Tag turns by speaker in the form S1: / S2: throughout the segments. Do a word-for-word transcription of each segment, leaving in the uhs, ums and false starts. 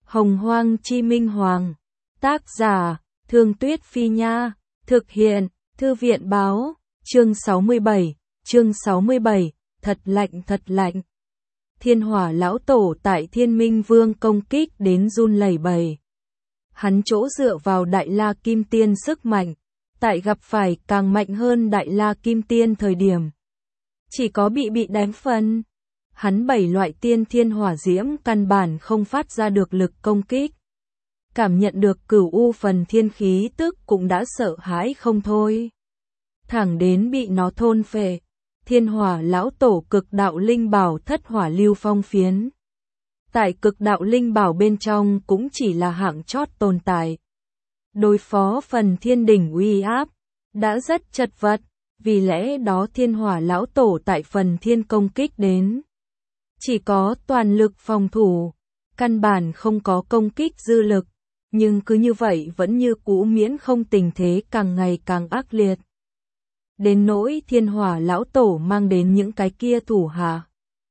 S1: Hồng Hoang Chi Minh Hoàng. Tác giả, Thương Tuyết Phi Nha. Thực hiện, Thư viện Báo. Chương sáu mươi bảy. Chương sáu mươi bảy. Thật lạnh thật lạnh. Thiên Hỏa lão tổ tại Thiên Minh Vương công kích đến run lẩy bẩy. Hắn chỗ dựa vào Đại La Kim Tiên sức mạnh, tại gặp phải càng mạnh hơn Đại La Kim Tiên thời điểm, chỉ có bị bị đánh phân. Hắn bảy loại tiên thiên hỏa diễm căn bản không phát ra được lực công kích. Cảm nhận được cửu u phần thiên khí tức cũng đã sợ hãi không thôi. Thẳng đến bị nó thôn phệ. Thiên Hỏa lão tổ cực đạo linh bảo thất hỏa lưu phong phiến. Tại cực đạo linh bảo bên trong cũng chỉ là hạng chót tồn tại. Đối phó phần thiên đỉnh uy áp, đã rất chật vật, vì lẽ đó Thiên Hỏa lão tổ tại phần thiên công kích đến. Chỉ có toàn lực phòng thủ, căn bản không có công kích dư lực, nhưng cứ như vậy vẫn như cũ miễn không tình thế càng ngày càng ác liệt. Đến nỗi Thiên Hỏa lão tổ mang đến những cái kia thủ hạ,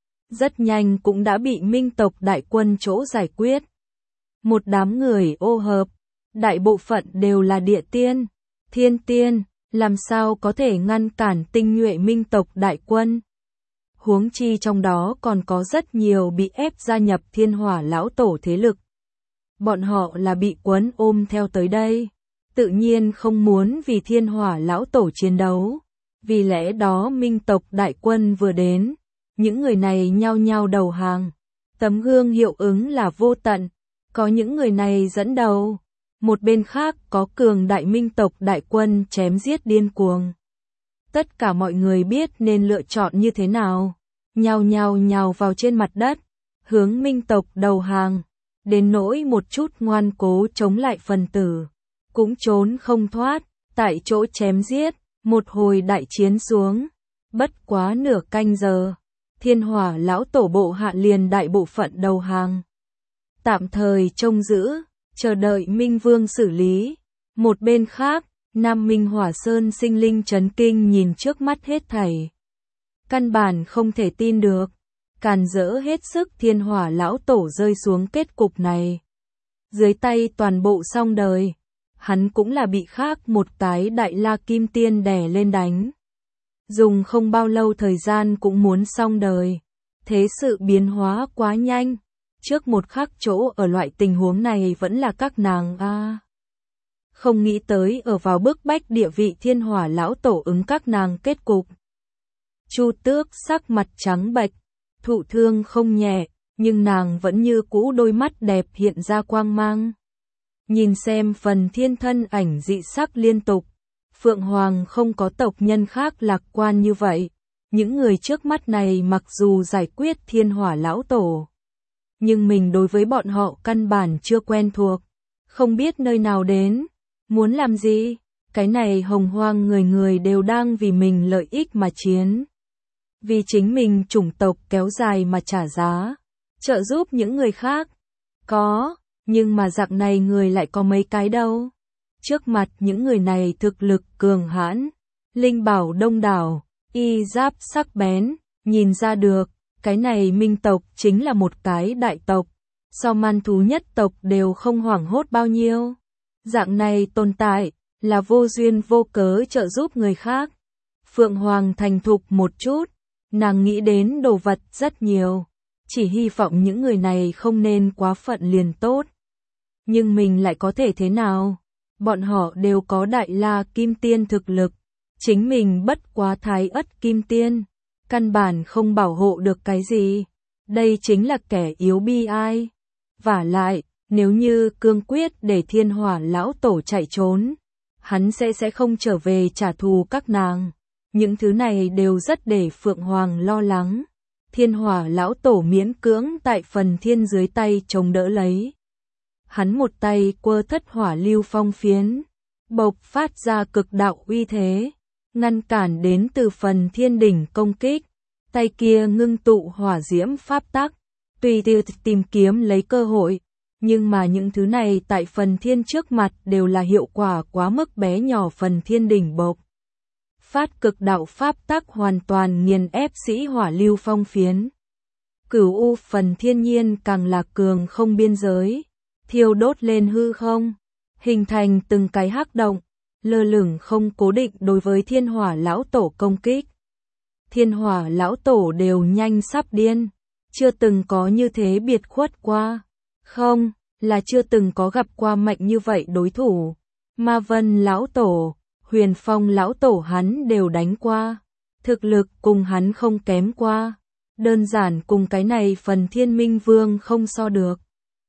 S1: rất nhanh cũng đã bị Minh tộc đại quân chỗ giải quyết. Một đám người ô hợp, đại bộ phận đều là địa tiên, thiên tiên, làm sao có thể ngăn cản tinh nhuệ Minh tộc đại quân. Huống chi trong đó còn có rất nhiều bị ép gia nhập Thiên Hỏa lão tổ thế lực. Bọn họ là bị quấn ôm theo tới đây, tự nhiên không muốn vì Thiên Hỏa lão tổ chiến đấu. Vì lẽ đó Minh tộc đại quân vừa đến, những người này nhao nhao đầu hàng. Tấm gương hiệu ứng là vô tận, có những người này dẫn đầu. Một bên khác có cường đại Minh tộc đại quân chém giết điên cuồng. Tất cả mọi người biết nên lựa chọn như thế nào, nhao nhao nhào vào trên mặt đất, hướng Minh tộc đầu hàng. Đến nỗi một chút ngoan cố chống lại phần tử, cũng trốn không thoát, tại chỗ chém giết. Một hồi đại chiến xuống, bất quá nửa canh giờ, Thiên Hỏa lão tổ bộ hạ liền đại bộ phận đầu hàng. Tạm thời trông giữ, chờ đợi Minh Vương xử lý. Một bên khác, Nam Minh Hỏa Sơn sinh linh chấn kinh nhìn trước mắt hết thảy. Căn bản không thể tin được, càn rỡ hết sức Thiên Hỏa lão tổ rơi xuống kết cục này. Dưới tay toàn bộ xong đời. Hắn cũng là bị khác một cái Đại La Kim Tiên đè lên đánh. Dùng không bao lâu thời gian cũng muốn xong đời. Thế sự biến hóa quá nhanh. Trước một khắc chỗ ở loại tình huống này vẫn là các nàng a. À. Không nghĩ tới ở vào bức bách địa vị Thiên Hỏa lão tổ ứng các nàng kết cục. Chu Tước sắc mặt trắng bệch, thụ thương không nhẹ, nhưng nàng vẫn như cũ đôi mắt đẹp hiện ra quang mang. Nhìn xem phần thiên thân ảnh dị sắc liên tục, Phượng Hoàng không có tộc nhân khác lạc quan như vậy. Những người trước mắt này mặc dù giải quyết Thiên Hỏa lão tổ, nhưng mình đối với bọn họ căn bản chưa quen thuộc, không biết nơi nào đến, muốn làm gì. Cái này Hồng Hoang người người đều đang vì mình lợi ích mà chiến, vì chính mình chủng tộc kéo dài mà trả giá, trợ giúp những người khác. Có. Nhưng mà dạng này người lại có mấy cái đâu. Trước mặt những người này thực lực cường hãn, linh bảo đông đảo, y giáp sắc bén, nhìn ra được, cái này Minh tộc chính là một cái đại tộc, so man thú nhất tộc đều không hoảng hốt bao nhiêu. Dạng này tồn tại, là vô duyên vô cớ trợ giúp người khác. Phượng Hoàng thành thục một chút, nàng nghĩ đến đồ vật rất nhiều, chỉ hy vọng những người này không nên quá phận liền tốt. Nhưng mình lại có thể thế nào? Bọn họ đều có Đại La Kim Tiên thực lực, chính mình bất quá Thái Ất Kim Tiên, căn bản không bảo hộ được cái gì. Đây chính là kẻ yếu bi ai. Vả lại, nếu như cương quyết để Thiên Hỏa lão tổ chạy trốn, hắn sẽ sẽ không trở về trả thù các nàng. Những thứ này đều rất để Phượng Hoàng lo lắng. Thiên Hỏa lão tổ miễn cưỡng tại phần thiên dưới tay chống đỡ lấy. Hắn một tay quơ thất hỏa lưu phong phiến, bộc phát ra cực đạo uy thế, ngăn cản đến từ phần thiên đỉnh công kích. Tay kia ngưng tụ hỏa diễm pháp tắc, tùy tiện tìm kiếm lấy cơ hội. Nhưng mà những thứ này tại phần thiên trước mặt đều là hiệu quả quá mức bé nhỏ. Phần thiên đỉnh bộc phát cực đạo pháp tắc hoàn toàn nghiền ép sĩ hỏa lưu phong phiến. Cửu u phần thiên nhiên càng là cường không biên giới. thiêu đốt lên hư không, hình thành từng cái hắc động, lơ lửng không cố định đối với thiên hỏa lão tổ công kích. Thiên hỏa lão tổ đều nhanh sắp điên, chưa từng có như thế biệt khuất qua, không, là chưa từng có gặp qua mạnh như vậy đối thủ. Ma Vân lão tổ, Huyền Phong lão tổ hắn đều đánh qua, thực lực cùng hắn không kém qua, đơn giản cùng cái này phần Thiên Minh Vương không so được.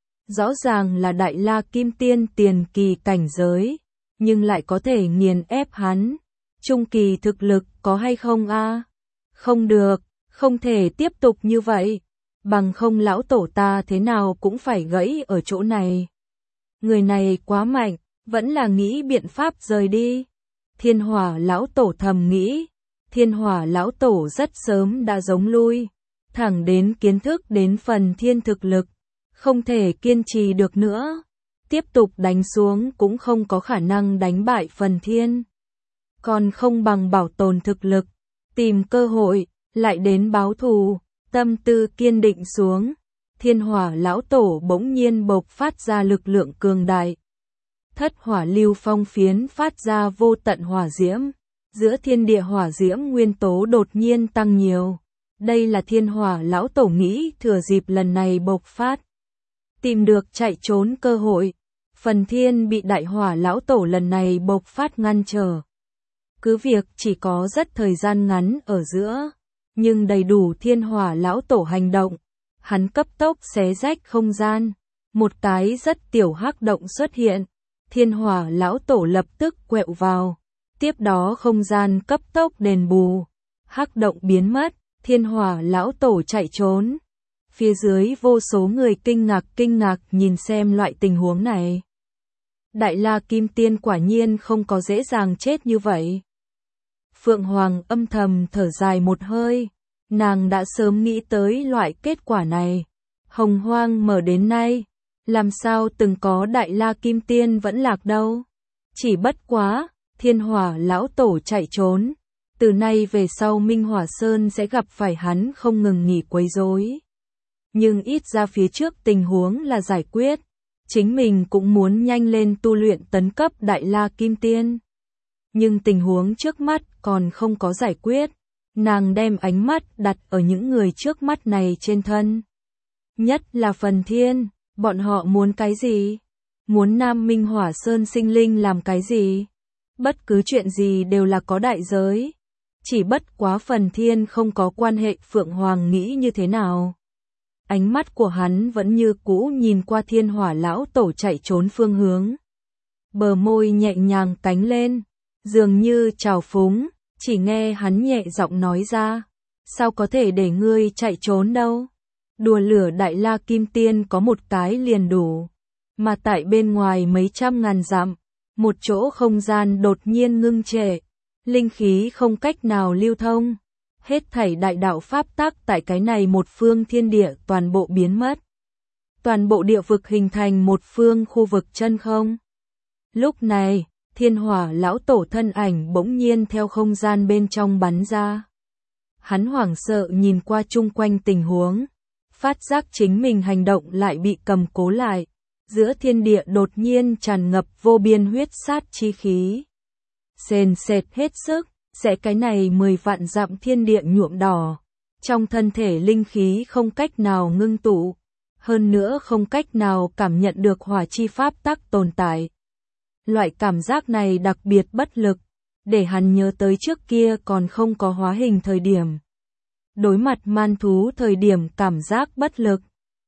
S1: Rõ ràng là Đại La Kim Tiên tiền kỳ cảnh giới, nhưng lại có thể nghiền ép hắn. Trung kỳ thực lực có hay không a? Không được, không thể tiếp tục như vậy, bằng không lão tổ ta thế nào cũng phải gãy ở chỗ này. Người này quá mạnh, vẫn là nghĩ biện pháp rời đi. Thiên hỏa lão tổ thầm nghĩ, thiên hỏa lão tổ rất sớm đã giống lui, thẳng đến kiến thức đến phần thiên thực lực, không thể kiên trì được nữa. Tiếp tục đánh xuống cũng không có khả năng đánh bại phần thiên. Còn không bằng bảo tồn thực lực, tìm cơ hội, lại đến báo thù, tâm tư kiên định xuống. Thiên hỏa lão tổ bỗng nhiên bộc phát ra lực lượng cường đại. Thất hỏa lưu phong phiến phát ra vô tận hỏa diễm, giữa thiên địa hỏa diễm nguyên tố đột nhiên tăng nhiều. Đây là thiên hỏa lão tổ nghĩ thừa dịp lần này bộc phát, tìm được chạy trốn cơ hội. Phần thiên bị đại hỏa lão tổ lần này bộc phát ngăn trở. Cứ việc chỉ có rất thời gian ngắn ở giữa, nhưng đầy đủ thiên hỏa lão tổ hành động. Hắn cấp tốc xé rách không gian, một cái rất tiểu hắc động xuất hiện. Thiên hỏa lão tổ lập tức quẹo vào, tiếp đó không gian cấp tốc đền bù, hắc động biến mất, thiên hỏa lão tổ chạy trốn. Phía dưới vô số người kinh ngạc kinh ngạc nhìn xem loại tình huống này. Đại La Kim Tiên quả nhiên không có dễ dàng chết như vậy. Phượng Hoàng âm thầm thở dài một hơi, nàng đã sớm nghĩ tới loại kết quả này. Hồng Hoang mở đến nay, làm sao từng có Đại La Kim Tiên vẫn lạc đâu. Chỉ bất quá, thiên hỏa lão tổ chạy trốn, từ nay về sau Minh Hỏa Sơn sẽ gặp phải hắn không ngừng nghỉ quấy rối. Nhưng ít ra phía trước tình huống là giải quyết, chính mình cũng muốn nhanh lên tu luyện tấn cấp Đại La Kim Tiên. Nhưng tình huống trước mắt còn không có giải quyết, nàng đem ánh mắt đặt ở những người trước mắt này trên thân. Nhất là phần thiên, bọn họ muốn cái gì? Muốn Nam Minh Hỏa Sơn sinh linh làm cái gì? Bất cứ chuyện gì đều là có đại giới. Chỉ bất quá phần thiên không có quan hệ Phượng Hoàng nghĩ như thế nào. Ánh mắt của hắn vẫn như cũ nhìn qua thiên hỏa lão tổ chạy trốn phương hướng. Bờ môi nhẹ nhàng cánh lên, dường như trào phúng, chỉ nghe hắn nhẹ giọng nói ra. Sao có thể để ngươi chạy trốn đâu? Đùa lửa Đại La Kim Tiên có một cái liền đủ. Mà tại bên ngoài mấy trăm ngàn dặm, một chỗ không gian đột nhiên ngưng trệ. Linh khí không cách nào lưu thông. Hết thảy đại đạo pháp tắc tại cái này một phương thiên địa toàn bộ biến mất. Toàn bộ địa vực hình thành một phương khu vực chân không. Lúc này, thiên hỏa lão tổ thân ảnh bỗng nhiên theo không gian bên trong bắn ra. Hắn hoảng sợ nhìn qua chung quanh tình huống, phát giác chính mình hành động lại bị cầm cố lại. Giữa thiên địa đột nhiên tràn ngập vô biên huyết sát chi khí. Sền sệt hết sức, sẽ cái này mười vạn dặm thiên địa nhuộm đỏ. Trong thân thể linh khí không cách nào ngưng tụ, hơn nữa không cách nào cảm nhận được hỏa chi pháp tắc tồn tại. Loại cảm giác này đặc biệt bất lực, để hắn nhớ tới trước kia còn không có hóa hình thời điểm. Đối mặt man thú thời điểm cảm giác bất lực.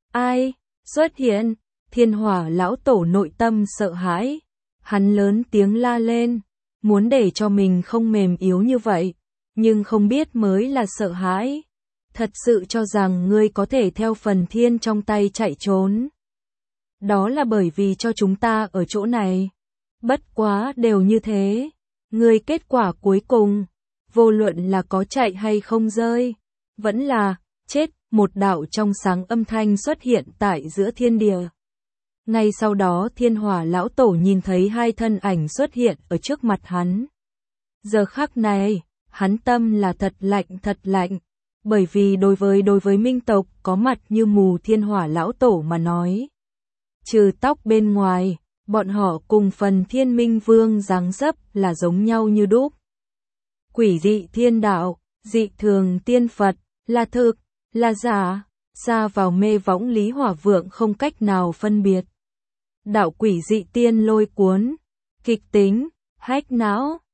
S1: Ai xuất hiện? Thiên hỏa lão tổ nội tâm sợ hãi. Hắn lớn tiếng la lên, muốn để cho mình không mềm yếu như vậy, nhưng không biết mới là sợ hãi. Thật sự cho rằng ngươi có thể theo phần thiên trong tay chạy trốn. Đó là bởi vì cho chúng ta ở chỗ này. Bất quá đều như thế. Ngươi kết quả cuối cùng, vô luận là có chạy hay không rơi, vẫn là chết. Một đạo trong sáng âm thanh xuất hiện tại giữa thiên địa. Ngay sau đó thiên hỏa lão tổ nhìn thấy hai thân ảnh xuất hiện ở trước mặt hắn. Giờ khắc này, hắn tâm là thật lạnh thật lạnh, bởi vì đối với đối với minh tộc có mặt như mù thiên hỏa lão tổ mà nói. Trừ tóc bên ngoài, bọn họ cùng phần Thiên Minh Vương dáng dấp là giống nhau như đúc. Quỷ dị thiên đạo, dị thường tiên Phật, là thực, là giả, xa vào mê võng Lý Hỏa Vượng không cách nào phân biệt. Đạo quỷ dị tiên lôi cuốn, kịch tính, hách não,